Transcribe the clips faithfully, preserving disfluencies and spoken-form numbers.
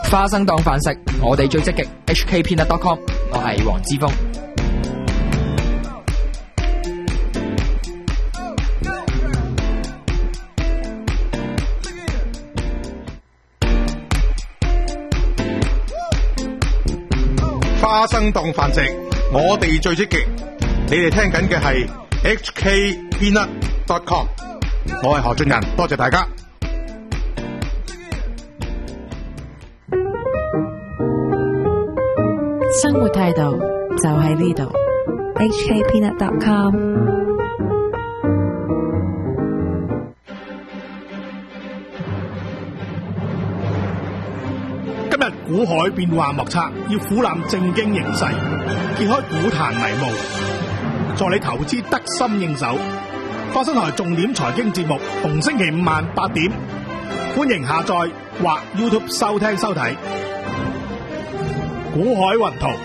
花生當飯食，我哋最積極 H K Peanut dot com， 我係黃之鋒。 花生當飯食，我哋最積極。你哋聽緊嘅係 H K Peanut dot com， 我係何俊仁，多謝大家。 生活態度就喺呢度 ，H K Peanut dot com。 今日股海變幻莫測，要俯瞰正經形勢，揭開股壇迷霧，助你投資得心應手。花生台重點財經節目，逢星期五晚八點，歡迎下載或 YouTube 收聽收睇。股海雲圖，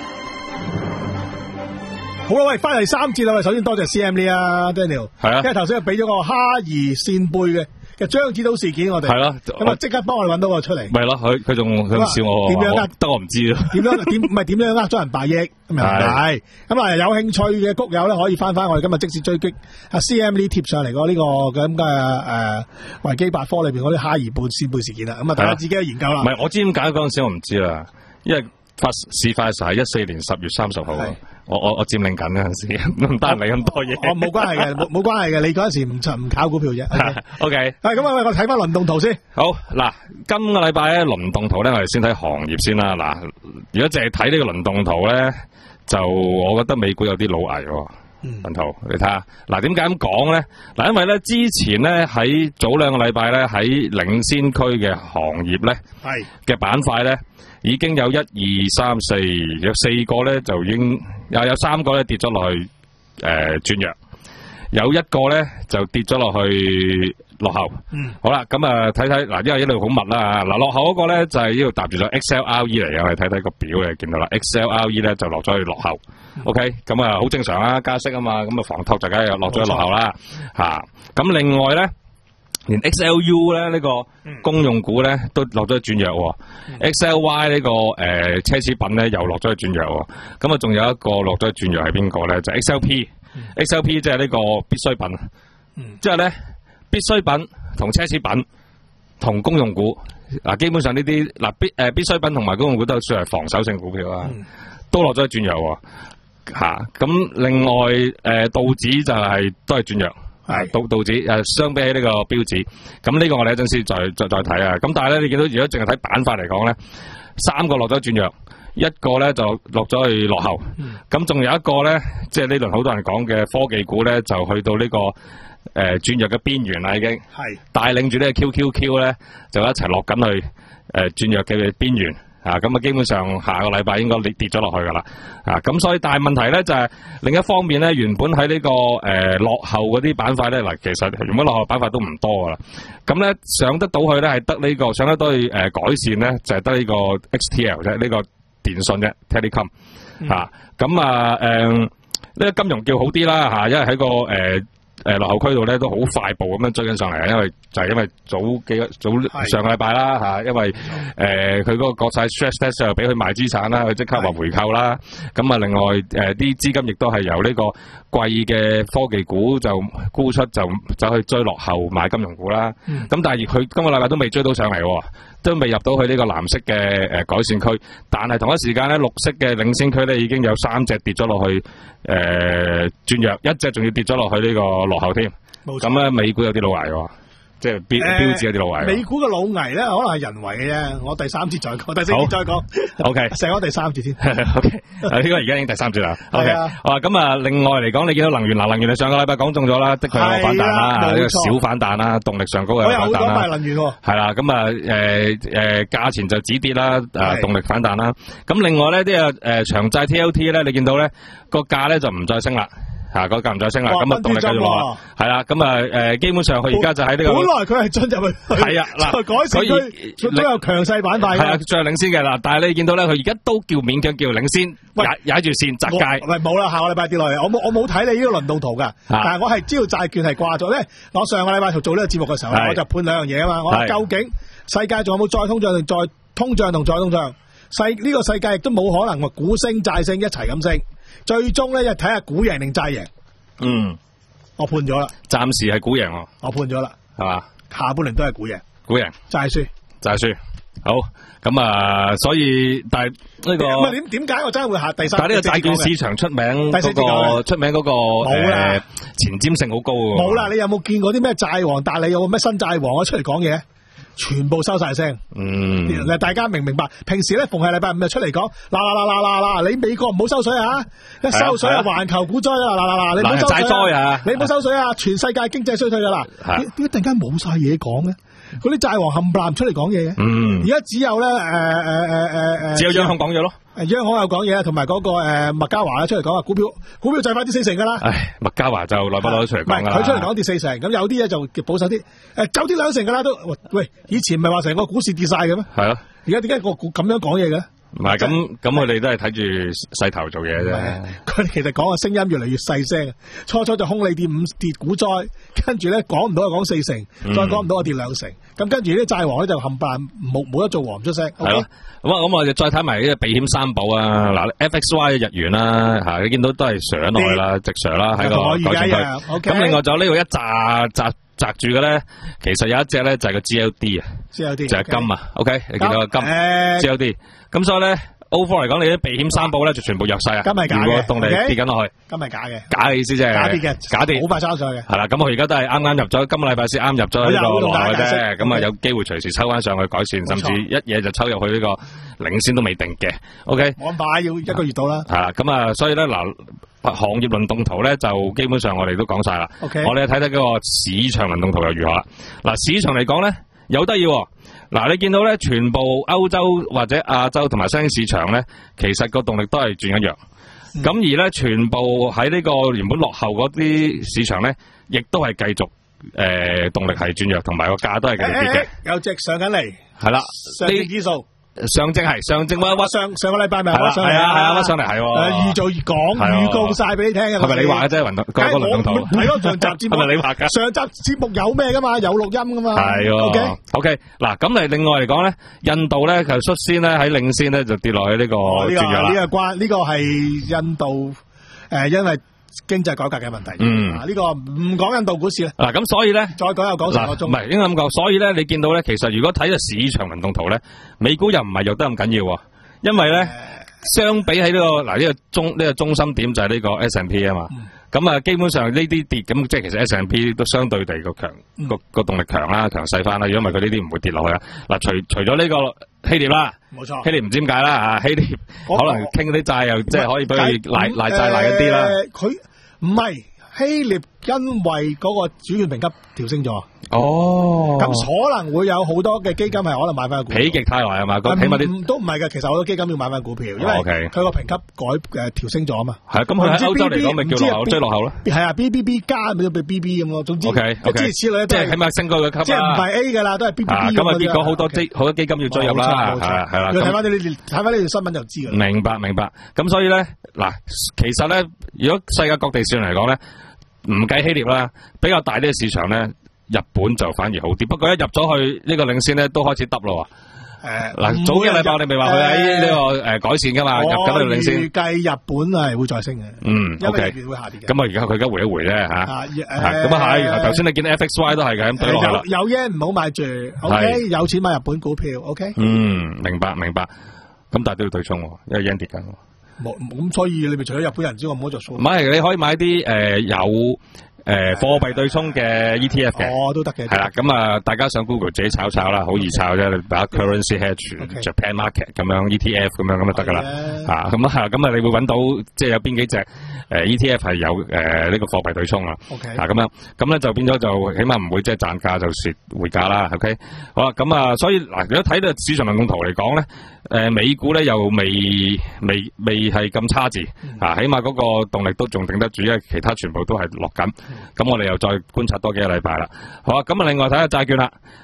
好啦，喂，翻嚟三節啦，喂，首先多謝 C M 呢啊 Daniel， 係啊，因為頭先俾咗個哈兒扇貝嘅嘅張子島事件，我哋係咯，咁啊即刻幫我哋揾到個出嚟，咪咯，佢佢仲佢笑我，點樣呃？得我唔知咯，點樣點唔係點樣呃咗人百億咁又唔係，咁啊有興趣嘅谷友咧可以翻翻我哋今日即時追擊啊 C M 呢貼上嚟個呢個咁嘅誒維基百科裏邊嗰啲哈兒貝扇貝事件啦，咁啊大家自己去研究啦。唔係我知點解嗰陣時我唔知啦，因為發事發就係一四年十月三十號，我我我佔領緊嗰陣時，唔得你咁多嘢。我冇關係嘅，冇冇關係嘅。你嗰陣時唔唔炒股票啫。O K， 係咁啊，我睇翻輪動圖先。好嗱，今個禮拜咧輪動圖咧，我哋先睇行業先啦。嗱，如果淨係睇呢個輪動圖咧，就我覺得美股有啲老危喎。輪圖你睇下，嗱點解咁講咧？嗱，因為咧之前咧喺早兩個禮拜咧喺領先區嘅行業咧，係嘅板塊咧。已經有一二三四有四個咧就已經又有三個咧跌咗落去誒轉弱，有一個咧就跌咗落去落後。嗯，好啦，咁啊睇睇嗱，因為呢度好密啦，嗱落後嗰個咧就係呢度搭住咗 X L R E 嚟嘅，我哋睇睇個表嘅見到啦 ，X L R E 咧就落咗去落後。嗯、OK， 咁啊好正常啦，加息啊嘛，咁啊房託就梗係又落咗去落後啦嚇。咁、啊、另外咧。連 X L U 咧呢、這個公用股咧都落咗去轉弱、嗯、，X L Y 呢、這個誒、呃、奢侈品咧又落咗去轉弱，咁啊仲有一個落咗去轉弱係邊個咧？就係、X L P，X L P 即係呢個必需品，嗯、即係咧必需品同奢侈品同公用股嗱，基本上呢啲嗱必誒、呃、必需品同埋公用股都算係防守性股票啦、嗯，都落咗去轉弱吓。咁、啊、另外誒、呃、道指就係、是、都係轉弱。係道道指誒，相比起呢個標指，咁呢個我哋一陣先再再再睇啊。咁但係咧，你見到如果淨係睇板塊嚟講咧，三個落咗轉弱，一個咧就落咗去落後。咁、嗯、仲有一個咧，即係呢輪好多人講嘅科技股咧，就去到呢、這個誒轉、呃、弱嘅邊緣啦，已經係帶領住呢個 Q Q Q 咧，就一齊落緊去誒轉、呃、弱嘅邊緣。啊，咁啊，基本上下個禮拜應該跌跌咗落去噶啦，啊，咁所以但係問題咧就係、是、另一方面咧，原本喺呢、這個誒、呃、落後嗰啲板塊咧，嗱，其實原本落後板塊都唔多噶啦，咁咧上得到去咧係得呢、這個上得到去誒、呃、改善咧就係得呢個 X T L 啫，呢個電信啫 Telecom， 吓，咁啊誒呢個金融叫好啲啦吓，因為喺個誒。呃誒、呃，落後區度咧都好快步咁樣追緊上嚟，因為就係因為早幾個早上個禮拜啦吓，因為誒佢嗰個國際 stress test 又俾佢賣資產啦，佢即刻話回購啦。咁啊，另外誒啲資金亦都係由呢個貴嘅科技股就沽出，就走去追落後買金融股啦。咁、嗯、但係佢今個禮拜都未追到上嚟，都未入到去呢個藍色嘅誒改善區。但係同一時間咧，綠色嘅領先區咧已經有三隻跌咗落去誒轉弱，一隻仲要跌咗落去呢個落後添。咁咧美股有啲老危喎。即係標標誌有啲老危，美股嘅老危咧，可能係人為嘅啫。我第三節再講，第四節再講。O K，成咗第三節先。O K， 呢個而家已經第三節啦。O K，啊咁啊，另外嚟講，你見到能源嗱，能源你上個禮拜講中咗啦，的確有反彈啦，呢個小反彈啦，動力上高嘅反彈啦。我有好多賣能源喎。係啦，咁啊誒誒，價錢就止跌啦，誒動力反彈啦。咁另外咧啲誒長債 T L T 咧，你見到咧個價咧就唔再升啦。吓，個價唔再升啦，咁啊動力繼續落，係啦，咁啊誒，基本上佢而家就喺呢個，本來佢係進入去，係啊，嗱，改善佢都有強勢板塊，係啊，最領先嘅啦，但係你見到咧，佢而家都叫勉強叫領先，踩踩住線窄界，喂，冇啦，下個禮拜跌落嚟，我冇我冇睇你呢個輪動圖噶，但係我係知道債券係掛咗咧，我上個禮拜做呢個節目嘅時候，我就判兩樣嘢啊嘛，我話究竟世界仲有冇再通脹定再通脹同再通脹，世呢、這個世界亦都冇可能話股升債升一齊咁升，最終咧就睇下股贏定債贏。 嗯， 我判咗啦， 暫時係股贏喎， 我判咗啦， 係嘛？ 下半年都係股贏， 股贏， 債輸， 債輸。好，咁啊，所以但係呢個咁啊點點解我真係會下第三？ 但係呢個債券市場出名嗰個出名嗰個誒前瞻性好高喎。 冇啦，你有冇見過啲咩債王？但係你有冇咩新債王啊出嚟講嘢？全部收晒聲。 嗯， 大家明唔明白？平時咧逢係禮拜五就出嚟講，嗱嗱嗱嗱嗱嗱，你美國唔好收水啊！一收水啊，環球股災啊！嗱嗱嗱，你唔好收水啊！你唔好收水啊！全世界經濟衰退噶啦，點點解突然間冇晒嘢講咧？嗰啲債王冚唪唥出嚟講嘢嘅，嗯，而家只有咧誒誒誒誒誒， 只有央行講嘢咯。 央行有講嘢，同埋嗰個誒麥嘉華出嚟講話股票股票就快跌四成噶啦。 唉，麥嘉華就耐不耐出嚟講噶啦。 佢出嚟講跌四成，咁有啲嘢就保守啲，誒走跌兩成噶啦都。喂，以前唔係話成個股市跌晒嘅咩？係咯。而家點解個咁樣講嘢嘅咧？ 唔係咁咁，佢哋都係睇住勢頭做嘢啫。 佢哋其實講嘅聲音越嚟越細聲，初初就空你跌五跌股災，跟住咧講唔到就講四成，再講唔到就跌兩成。咁跟住啲債王咧就冚唪唥冇冇得做王出聲。 係咯。咁啊咁我哋再睇埋呢個避險三寶啊。嗱 ，F X Y 日元啦，吓你見到都係上落去啦，直上啦喺個改善區。咁另外就呢度一紮紮擲住嘅咧，其實有一隻咧就係個 G L D 啊 ，G L D 就係金啊。OK，你見到個金 G L D。咁所以咧 overall 嚟講，你啲避險三寶咧就全部弱勢啊。 金係假嘅， 如果動力跌緊落去， 金係假嘅， 假嘅意思即係假跌嘅， 假跌， 好快收上去嘅。 係啦，咁我而家都係啱啱入咗，今個禮拜先啱入咗呢個落嘅啫。咁啊有機會隨時抽翻上去改善，甚至一嘢就抽入去呢個領先都未定嘅。OK， 冇咁快，要一個月到啦。 係啦，咁啊，所以咧嗱，行業輪動圖咧就基本上我哋都講晒啦。 OK， 我哋睇睇嗰個市場輪動圖又如何啦。嗱，市場嚟講咧有得意。嗱，你見到咧，全部歐洲或者亞洲同埋新興市場咧，其實個動力都係轉緊弱。咁、嗯、而咧，全部喺呢個原本落後嗰啲市場咧，亦都係繼續誒、呃、動力係轉弱，同埋個價都係繼續跌嘅。 有隻上緊嚟， 係啦， 上證指數。 上證係上證屈屈上上個禮拜咪屈上嚟係啊係啊屈上嚟係預做講預告晒俾你聽嘅。 係咪你話嘅啫？運動嗰個輪動圖係咯，上集節目係咪你話噶？ 上集節目有咩噶嘛？有錄音噶嘛？ 係 OK OK 嗱，咁嚟另外嚟講咧，印度咧就率先咧喺領先咧就跌落去呢個轉弱啦。 呢個關呢個係印度誒，因為經濟改革嘅問題。嗯，呢個唔講印度股市啦。 嗱，咁所以咧， 再講又講成個鐘。 唔係應該咁講，所以咧，你見到咧，其實如果睇個市場輪動圖咧，美股又唔係弱得咁緊要，因為咧，相比喺呢個嗱呢個中呢個中心點就係呢個 S and P 啊嘛。咁啊，基本上呢啲跌咁，即係其實 S and P 都相對地個強個個動力強啦，強勢翻啦。如果唔係佢呢啲唔會跌落去啊。嗱，除除咗呢個希臘啦， 冇錯， 希臘唔知點解啦啊，希臘可能傾啲債又即係可以俾佢賴賴債賴一啲啦。 佢唔係希臘，因為嗰個主權評級調升咗。哦，咁可能會有好多嘅基金係可能買翻股票。否極泰來係嘛？咁起碼啲都唔係嘅，其實好多基金要買翻股票，因為佢個評級改誒調升咗啊嘛。係咁佢喺歐洲嚟講咪叫落後追落後咯。係啊 ，B B B 加咪俾 B B 咁咯。總之，即係諸如此類，即係起碼升高個級。即係唔係 A 噶啦，都係 B B B 咁。咁啊，結果好多基好多基金要追入啦。係係係啦。你睇翻呢啲睇翻呢條新聞就知㗎。明白明白。咁所以咧嗱，其實咧，如果世界各地市場嚟講咧，唔計希臘啦，比較大啲嘅市場咧，日本就反而好啲。不過一入咗去呢個領先咧，都開始耷咯。誒，嗱，早幾禮拜我哋咪話佢喺呢個誒改善噶嘛，入緊去領先。預計日本係會再升嘅。嗯 ，O K。會下跌嘅。咁啊，而家佢而家回一回咧吓。咁啊係。頭先你見到 F X Y 都係嘅，咁對落去啦。有有 yen 唔好買住 ，O K。有錢買日本股票 ，O K。嗯，明白明白。咁但係都要對沖，因為 yen 跌緊。冇咁，所以你咪除咗日本人之外，唔好做數。唔係，你可以買啲誒有誒貨幣對沖嘅 E T F 嘅。哦，都得嘅。係啦，咁啊，大家上 Google 自己炒炒啦，好易炒啫。你打 Currency Hedge、Japan Market 咁樣 E T F 咁樣咁就得噶啦。啊，咁啊，咁啊，你會揾到即係有邊幾隻誒 E T F 係有誒呢個貨幣對沖啊。OK。啊，咁樣咁咧就變咗就起碼唔會即係賺價就蝕匯價啦。OK。好啦，咁啊，所以嗱，如果睇到市場輪動圖嚟講咧。誒、呃，美股咧又未未未係咁差字，嗯、啊，起碼嗰個動力都仲頂得住，因為其他全部都係落緊。咁、嗯、我哋又再觀察多幾個禮拜啦。好啊，咁啊，另外睇下債券啦，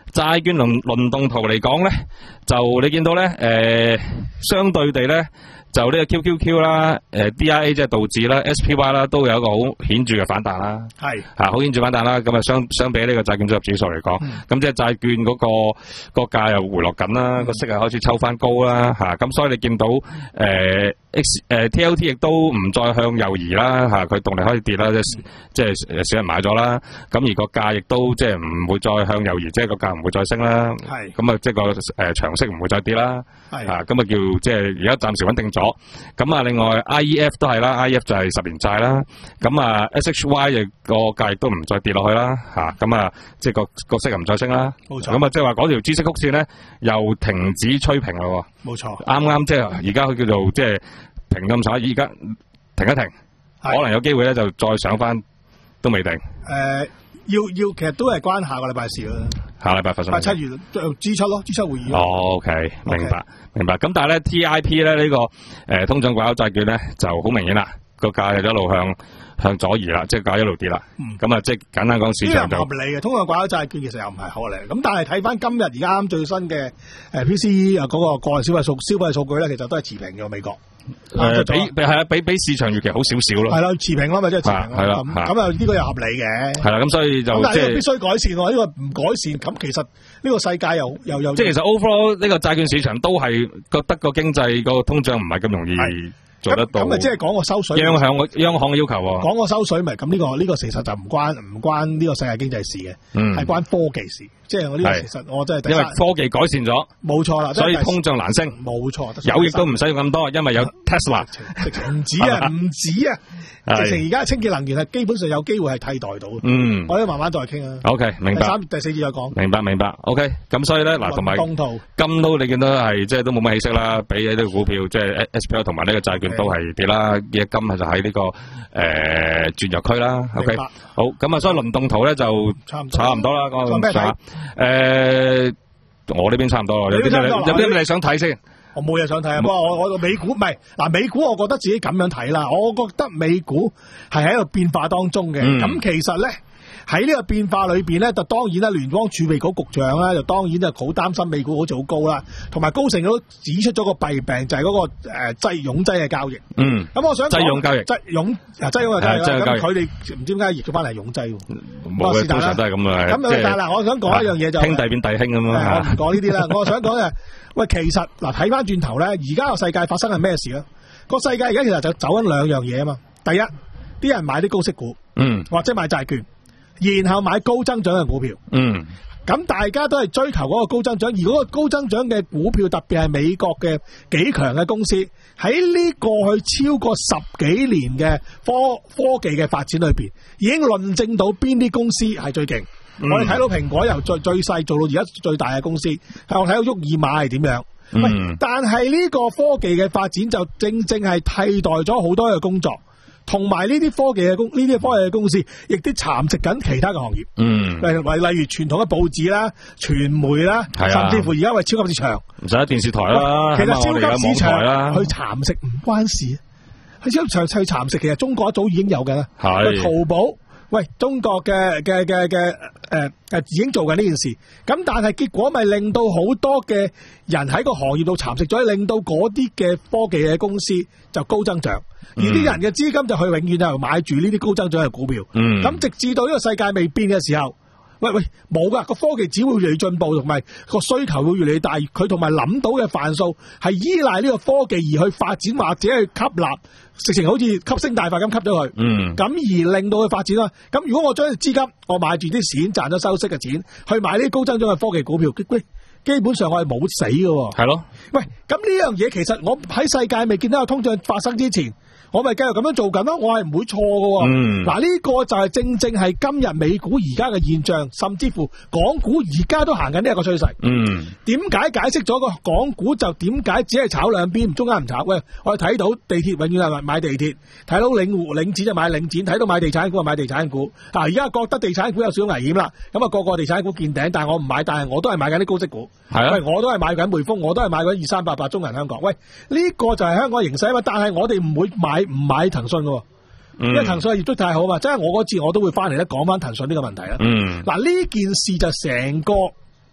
債券輪輪動圖嚟講咧，就你見到咧，誒、呃，相對地咧。就呢個 Q Q Q 啦，誒 D I A 即係道指啦 ，S P Y 啦，都有一個好顯著嘅反彈啦。係吓，好顯著反彈啦。咁啊，相相比呢個債券組合指數嚟講，咁、嗯、即係債券嗰、那個個價又回落緊啦，個、嗯、息又開始抽翻高啦。吓，咁所以你見到誒、呃、X 誒、呃、T L T 亦都唔再向右移啦。吓，佢動力開始跌啦，即係即係少人買咗啦。咁而個價亦都即係唔會再向右移，即係個價唔會再升啦。係咁啊，即係個誒長息唔會再跌啦。係啊，咁啊叫即係而家暫時穩定咗。咁啊，另外 I E F 都係啦 ，I E F 就係十年債啦。咁啊 S H Y 亦個價亦都唔再跌落去啦，吓咁啊，即係個個息又唔再升啦。冇錯。咁啊，即係話嗰條孳息曲線咧又停止吹平咯。冇錯。啱啱即係而家佢叫做即係停咁晒，而家停一停，可能有機會咧就再上翻，都未定。誒、呃，要要，其實都係關下個禮拜事啦。下禮拜發生。八七月 G 七咯 ，G 七會議。哦 ，OK， 明白。Okay. 明白，咁但係咧 T I P 咧呢、這個誒、呃、通脹掛鈎債券咧就好明顯啦，個價就一路向向左移啦，即係價一路跌啦。咁、嗯、啊，即係簡單講，市場就合理嘅。通脹掛鈎債券其實又唔係合理，咁但係睇翻今日而家啱最新嘅誒 P C E 啊嗰個個人消費數消費數據咧，其實都係持平嘅美國。誒、呃，比係啊，比比市場預期好少少咯。係啦，持平咯，咪即係持平咯。係啦，咁啊呢個又合理嘅。係啦，咁所以就咁但係呢個必須改善喎，呢、這個唔改善，咁其實呢個世界又又又即係其實 overall 呢個債券市場都係覺得個經濟個通脹唔係咁容易做得到。咁咪即係講個收水。央行央行嘅要求喎。講個收水咪咁呢個呢、這個其實就唔關唔關呢個世界經濟事嘅，係、嗯、關科技事。即係我呢個其實我真係因為科技改善咗，冇錯啦，所以通脹難升，冇錯，有亦都唔使用咁多，因為有 Tesla，唔止啊，唔止啊，直情而家清潔能源係基本上有機會係替代到。嗯，我哋慢慢再傾啊。OK， 明白。三第四節再講。明白明白。OK，咁所以咧嗱，同埋金都你見到係即係都冇乜起色啦，比起呢個股票即係 S P L 同埋呢個債券都係跌啦，而金係就喺呢、這個誒轉弱區啦。OK，好，咁啊，所以輪動圖咧就差唔差唔多啦。講誒、呃，我呢邊差唔多，有啲有啲你想睇先？我冇嘢想睇啊！不過我我美股唔係嗱，美股我覺得自己咁樣睇啦，我覺得美股係喺一個變化當中嘅。咁、嗯、其實咧喺呢個變化裏邊咧，就當然啦，聯邦儲備局局長啦，就當然就好擔心美股好似好高啦。同埋高盛都指出咗個弊病，就係、是、嗰、那個誒擠擁擠嘅交易。嗯，咁我想擠擁交易，擠擁啊擠擁嘅交易。咁佢哋唔知點解譯咗翻嚟擁擠。冇嘅，通常都係咁啊。咁但係嗱，我想講一樣嘢就兄弟變弟兄咁啊。我唔講呢啲啦，我想講嘅。喂，其實嗱睇翻轉頭咧，而家個世界發生係咩事咧？個世界而家其實就走緊兩樣嘢啊嘛。第一，啲人買啲高息股，嗯，或者買債券，然後買高增長嘅股票，嗯。咁大家都係追求嗰個高增長，而嗰個高增長嘅股票，特別係美國嘅幾強嘅公司，喺呢過去超過十幾年嘅科科技嘅發展裏邊，已經論證到邊啲公司係最勁。嗯、我哋睇到蘋果由最最細做到而家最大嘅公司，係我睇到沃爾瑪係點樣。嗯、喂，但係呢個科技嘅發展就正正係替代咗好多嘅工作。同埋呢啲科技嘅公呢啲科技嘅公司，亦都蠶食緊其他嘅行業。嗯，例如例如傳統嘅報紙啦、傳媒啦，甚至乎而家為超級市場，唔使電視台啦。其實超級市場去蠶食唔關事，去超級市場去蠶食，其實中國一早已經有嘅啦。係淘寶，喂，中國嘅嘅嘅嘅誒誒已經做緊呢件事。咁但係結果咪令到好多嘅人喺個行業度蠶食咗，令到嗰啲嘅科技嘅公司就高增長。而啲人嘅資金就去永遠就買住呢啲高增長嘅股票，咁、嗯、直至到呢個世界未變嘅時候，喂喂冇噶，個科技只會越嚟越進步，同埋個需求會越嚟越大，佢同埋諗到嘅範數係依賴呢個科技而去發展或者去吸納，直情好似吸星大法咁吸咗佢，咁、嗯、而令到佢發展啦。咁如果我將資金我買住啲錢賺咗收息嘅錢去買呢啲高增長嘅科技股票，喂，基本上我係冇死嘅。係咯，喂，咁呢樣嘢其實我喺世界未見到有通脹發生之前，我咪繼續咁樣做緊咯，我係唔會錯嘅。嗯，嗱、這、呢個就係正正係今日美股而家嘅現象，甚至乎港股而家都行緊呢一個趨勢。嗯，點解解釋咗個港股就點解只係炒兩邊，中間唔炒？喂，我哋睇到地鐵永遠係買地鐵，睇到領匯領展就買領展，睇到買地產股就買地產股。啊，而家覺得地產股有少少危險啦，咁啊個個地產股見頂，但係我唔買，但係我都係買緊啲高息股。係啊，喂，我都係買緊匯豐，我都係買緊二三八八中銀香港。喂，呢、這個就係香港形勢啊嘛，但係我哋唔會買。唔買騰訊嘅，因為騰訊業績太好嘛，即係我嗰次我都會翻嚟咧講翻騰訊呢個問題啦。嗯，嗱呢件事就成個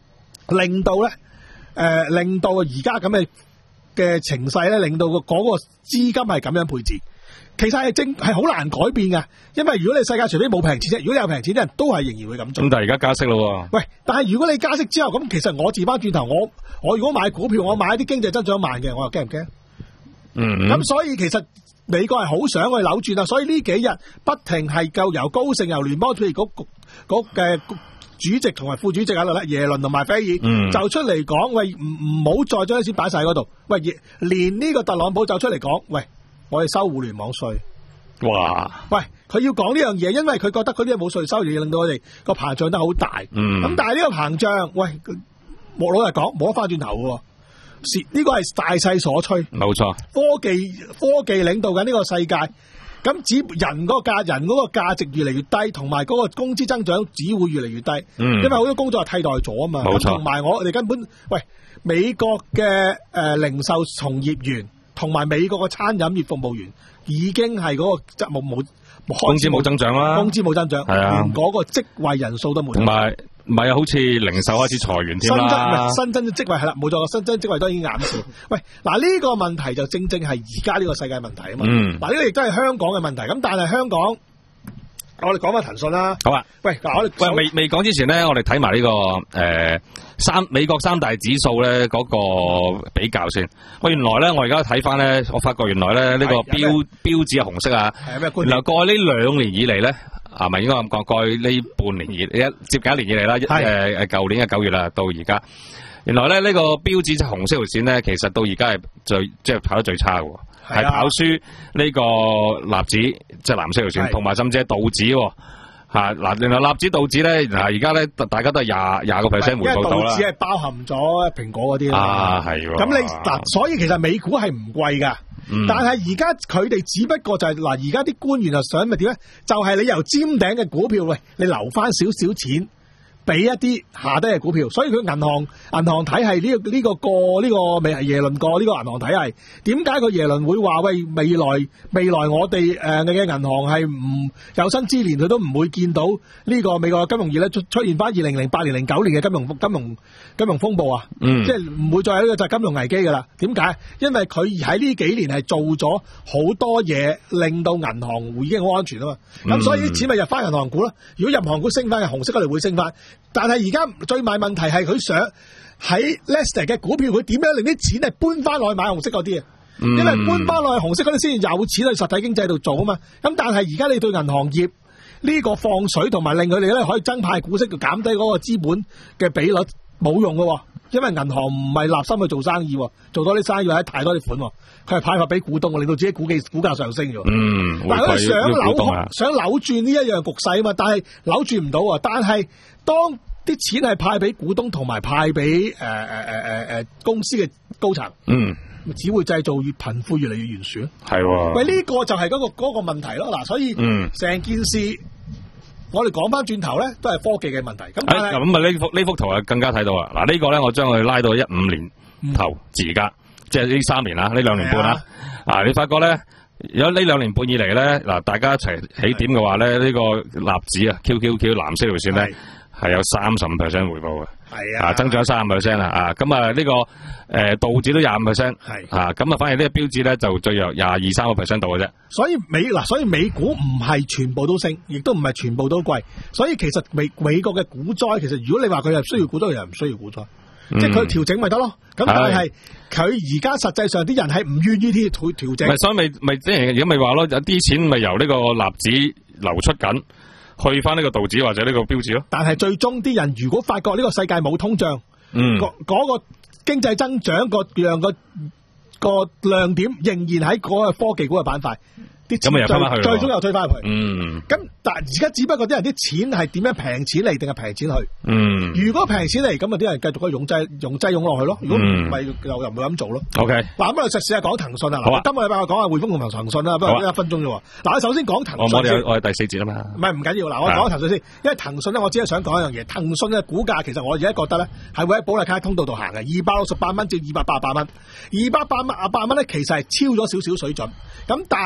令到咧誒、呃、令到而家咁嘅嘅情勢咧，令到個嗰個資金係咁樣配置。其實係正係好難改變嘅，因為如果你世界除非冇平錢啫，如果你有平錢啲人都係仍然會咁做。 咁但係而家加息咯。喂， 但係如果你加息之後，咁其實我調翻轉頭，我我如果買股票，我買一啲經濟增長慢嘅，我又驚唔驚？ 嗯。 咁所以其實美國係好想去扭轉啊，所以呢幾日不停係夠由高盛、由聯邦儲備局局嘅主席同埋副主席喺度咧，耶倫同埋菲爾、嗯、就出嚟講，喂，唔唔好再將啲錢擺晒嗰度，喂，連呢個特朗普就出嚟講，喂。我哋收互聯網稅， 哇！ 喂，佢要講呢樣嘢，因為佢覺得佢啲冇稅收，而令到我哋個膨脹得好大。嗯，咁但係呢個膨脹，喂，我老實講，冇得翻轉頭嘅，是呢個係大勢所趨。 冇錯， 科技科技領導緊呢個世界，咁只人嗰個價人嗰個價值越嚟越低，同埋嗰個工資增長只會越嚟越低。嗯，因為好多工作係替代咗啊嘛。冇錯，同埋我哋根本，喂，美國嘅誒、呃、零售從業員。同埋美國嘅餐飲業服務員已經係嗰個質冇冇工資冇增長啦， 工資冇增長， 係啊， 連嗰個職位人數都冇。 同埋唔係啊，好似零售開始裁員添啦。 新增嘅職位係啦，冇錯，新增職位都已經減少。喂，嗱、這、呢個問題就正正係而家呢個世界問題啊嘛。嗯，嗱呢個亦都係香港嘅問題。咁但係香港，我哋講翻騰訊啦。好啊。喂，嗱我哋喂未未講之前咧，我哋睇埋呢個誒。呃三美國三大指數咧嗰個比較先，喂原來咧我而家睇翻咧，我發覺原來咧呢個標標指係紅色啊，原來過去呢兩年以嚟咧，啊咪應該咁講，過去呢半年以一接近一年以嚟啦，誒誒舊年嘅九月啦到而家，原來咧呢個標指就紅色條線咧，其實到而家係最即係跑得最差嘅，係跑輸呢個納指即係藍色條線，同埋甚至係道指。吓嗱，另外納指道指咧，嗱而家咧，大家都係廿廿個 percent 回報到啦。因為道指係包含咗蘋果嗰啲啊，係。咁你嗱，所以其實美股係唔貴噶，嗯、但係而家佢哋只不過就係、是、嗱，而家啲官員就想咪點咧？就係、是、你由尖頂嘅股票，喂，你留翻少少錢俾一啲下低嘅股票，所以佢銀行銀行體系呢、這個呢、這個過呢、這個未係耶倫過呢個銀行體系，點解個耶倫會話喂未來未來我哋誒嘅銀行係唔有生之年佢都唔會見到呢個美國金融業咧出出現翻二零零八年零九年嘅金融金融金融風暴啊，嗯、即係唔會再有呢個就係金融危機噶啦。點解？因為佢喺呢幾年係做咗好多嘢，令到銀行已經好安全啊嘛。咁、嗯、所以啲錢咪入翻銀行股咯。如果入行股升翻嘅紅色嗰度會升翻。但係而家最大問題係佢想喺 Lester 嘅股票，佢點樣令啲錢係搬翻落去買紅色嗰啲啊？嗯、因為搬翻落去紅色嗰啲先有錢去實體經濟度做啊嘛。咁但係而家你對銀行業呢個放水同埋令佢哋咧可以增派股息，就減低嗰個資本嘅比率冇用噶，因為銀行唔係立心去做生意，做多啲生意或者太多啲款，佢係派發俾股東，令到自己股價股價上升咗。嗯，但係佢想扭、啊、想扭轉呢一樣局勢啊嘛，但係扭轉唔到啊。但係當啲錢係派俾股東同埋派俾誒誒誒誒誒公司嘅高層，嗯，只會製造越貧富越嚟越懸殊咯。係喎，喂，呢個就係嗰、嗰個嗰、嗰個問題咯。嗱，所以嗯，成件事我哋講翻轉頭咧，都係科技嘅問題。咁咁啊，呢幅呢幅圖啊，更加睇到啊。嗱，呢個咧，我將佢拉到一五年頭至而家，即係呢三年啦，呢兩年半啦。啊，你發覺咧，如果呢兩年半以嚟咧，嗱，大家一齊起點嘅話咧，呢、呢個納指啊 ，Q Q Q 藍色條線咧。係有三十五 percent 回報嘅，係啊，啊，增長三十 percent 啦，啊，咁啊呢個誒、呃、道指都廿五 percent，係啊，咁啊反而呢個標指咧就最弱廿二三個 percent 度嘅啫。所以美嗱，所以美股唔係全部都升，亦都唔係全部都貴，所以其實美美國嘅股災，其實如果你話佢係需要股災，又唔需要股災，嗯、即係佢調整咪得咯。咁但係佢而家實際上啲人係唔願意啲調調整。所以咪咪即係而家咪話咯，有啲錢咪由呢個納指流出緊。去翻呢個道指或者呢個標指咯，但係最終啲人如果發覺呢個世界冇通脹，嗯，嗰、嗰個經濟增長個樣個個亮點仍然喺嗰個科技股嘅板塊，啲錢最最終又推翻入去，嗯，咁但係而家只不過啲人啲錢係點樣平錢嚟定係平錢去，嗯，如果平錢嚟咁啊啲人繼續可以用劑用劑用落去咯，如果唔係又又唔會咁做咯。OK，嗱咁我哋實試下講騰訊啊，嗱，今個禮拜我講下匯豐同埋騰訊啦，不過一分鐘啫喎。嗱，我首先講騰訊，我哋我哋第四節啊嘛，唔係唔緊要，嗱我講騰訊先，因為騰訊咧我只係想講一樣嘢，騰訊嘅股價其實我而家覺得咧係會喺保利卡通道度行嘅，二百六十八蚊至二百八十八蚊，二百八十八蚊咧其實係超咗少少水準，咁但係實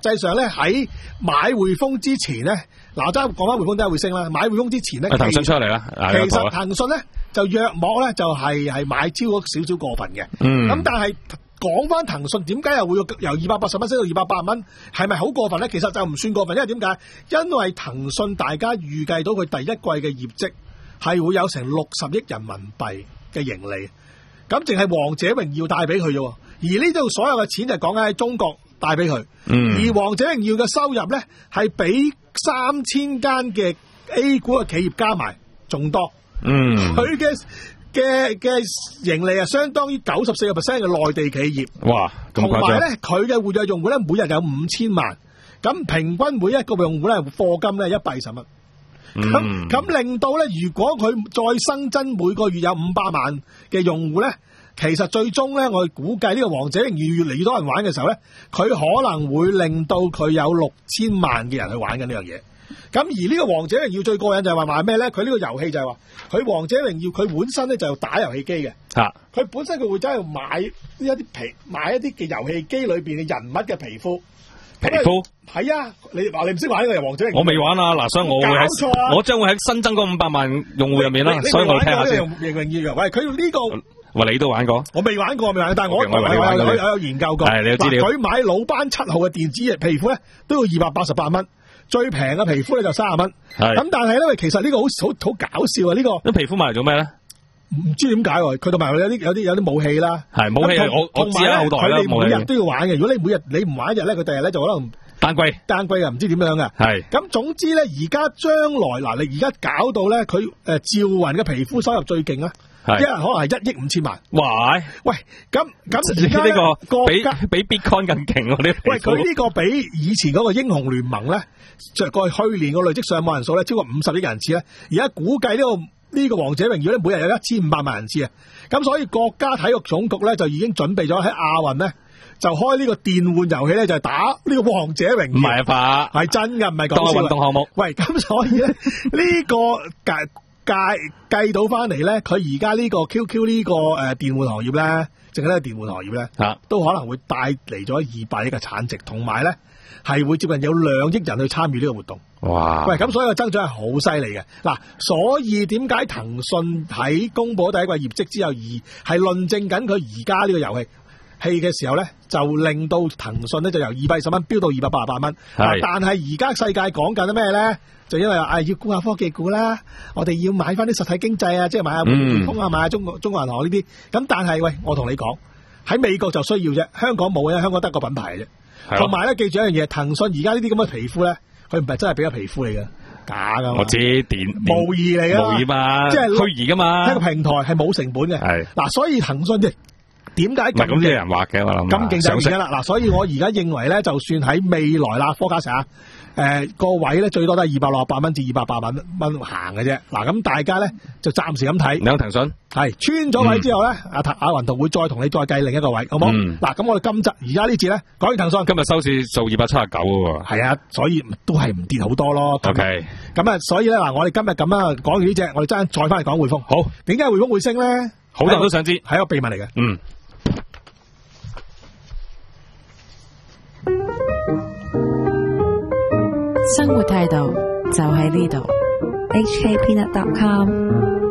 際上咧喺買匯豐之前咧，嗱，真係講翻匯豐點解會升啦？買匯豐之前咧， 騰訊出嚟啦， 其實騰訊咧就約莫咧就係係買超咗少少過分嘅。嗯，咁但係講翻騰訊點解又會由二百八十蚊升到二百八十蚊，係咪好過分咧？其實就唔算過分，因為點解？因為騰訊大家預計到佢第一季嘅業績係會有成六十億人民幣嘅盈利，咁淨係王者榮耀帶俾佢啫。而呢度所有嘅錢就講緊喺中國帶俾佢，嗯、而王者榮耀嘅收入咧係比三千間嘅 A 股嘅企業加埋仲多，佢嘅嘅嘅盈利啊，相當於九十四個 percent 嘅內地企業。哇，咁誇張！同埋咧，佢嘅活躍用戶咧，每日有五千萬，咁平均每一個用戶咧，課金咧一百二十蚊。咁咁、嗯、令到咧，如果佢再新增每個月有五百萬嘅用戶咧。其實最終咧，我哋估計呢個王者榮耀越嚟越多人玩嘅時候咧，佢可能會令到佢有六千萬嘅人去玩緊呢樣嘢。咁而呢個王者榮耀最過癮就係話買咩咧？佢呢個遊戲就係話，佢王者榮耀佢本身咧就打遊戲機嘅。吓、啊，佢本身佢會走去買呢一啲皮，買一啲嘅遊戲機裏邊嘅人物嘅皮膚。皮膚係啊，你話你唔識玩呢個王者榮耀？我未玩啊，嗱，所以我會喺、啊、我將會喺新增嗰五百萬用戶入面啦，所以我聽下先。榮耀喂，佢呢個。話你都玩過，我未玩過，未玩過，但係我我我我有研究過。係你有資料。佢買老班七號嘅電子嘅皮膚咧，都要二百八十八蚊，最平嘅皮膚咧就三十蚊。係咁，但係咧，其實呢個好好好搞笑啊！呢、這個。啲皮膚買嚟做咩咧？唔知點解喎？佢同埋有啲有啲有啲武器啦。係武器，我我知啦，好耐啦。佢哋每日都要玩嘅。如果你每日你唔玩一日咧，佢第日咧就可能單歸單歸啊，唔知點樣嘅。係。咁總之咧，而家將來嗱，你而家搞到咧，佢誒趙雲嘅皮膚收入最勁啊！一人可能係一億五千萬。哇！喂，咁咁而家呢個國家比比 Bitcoin 更勁喎呢？喂，佢呢個比以前嗰個英雄聯盟咧，着過去年個累積上網人數咧超過五十億人次咧，而家估計呢、這個呢、這個王者榮耀咧每日有一千五百萬人次啊！咁所以國家體育總局咧就已經準備咗喺亞運咧就開呢個電玩遊戲咧就係打呢個王者榮耀。唔係啊吧？係真㗎，唔係講笑。當係運動項目。喂，咁所以咧呢個計計計到翻嚟咧，佢而家呢個 Q Q 呢個誒電玩行業咧，淨係呢個電玩行業咧，啊、都可能會帶嚟咗二百億嘅產值，同埋咧係會接近有兩億人去參與呢個活動。哇！喂，咁所以個增長係好犀利嘅。嗱，所以點解騰訊喺公佈第一季業績之後，而係論證緊佢而家呢個遊戲戲嘅時候咧，就令到騰訊咧就由二百二十蚊飆到二百八十八蚊。係，但係而家世界講緊咩咧？就因為啊，要估下科技股啦，我哋要買翻啲實體經濟啊，即係買下匯豐啊，買下中國中國銀行呢啲。咁但係喂，我同你講，喺美國就需要啫，香港冇嘅，香港得個品牌啫。同埋咧，記住一樣嘢，騰訊而家呢啲咁嘅皮膚咧，佢唔係真係俾個皮膚嚟嘅，假噶。我知電模擬嚟嘅，模擬嘛，即係虛擬噶嘛。一個平台係冇成本嘅。係嗱，所以騰訊嘅。點解咁啲人畫嘅？我諗咁勁就而家啦，嗱，所以我而家認為咧，就算喺未來啦，科嘉石啊，誒個位咧最多都係二百六十八蚊至二百八蚊蚊行嘅啫。嗱，咁大家咧就暫時咁睇。你有騰訊係穿咗位之後咧，阿阿雲圖會再同你再計另一個位，好冇？嗱，咁我哋今集而家呢節咧講完騰訊，今日收市數二百七十九喎。係啊，所以都係唔跌好多咯。OK，咁啊，所以咧嗱，我哋今日咁啊講完呢隻，我哋真係再翻嚟講匯豐。好，點解匯豐會升咧？好多人都想知，係一個秘密嚟嘅。嗯。 生活態度就喺呢度 ，H K Peanut dot com。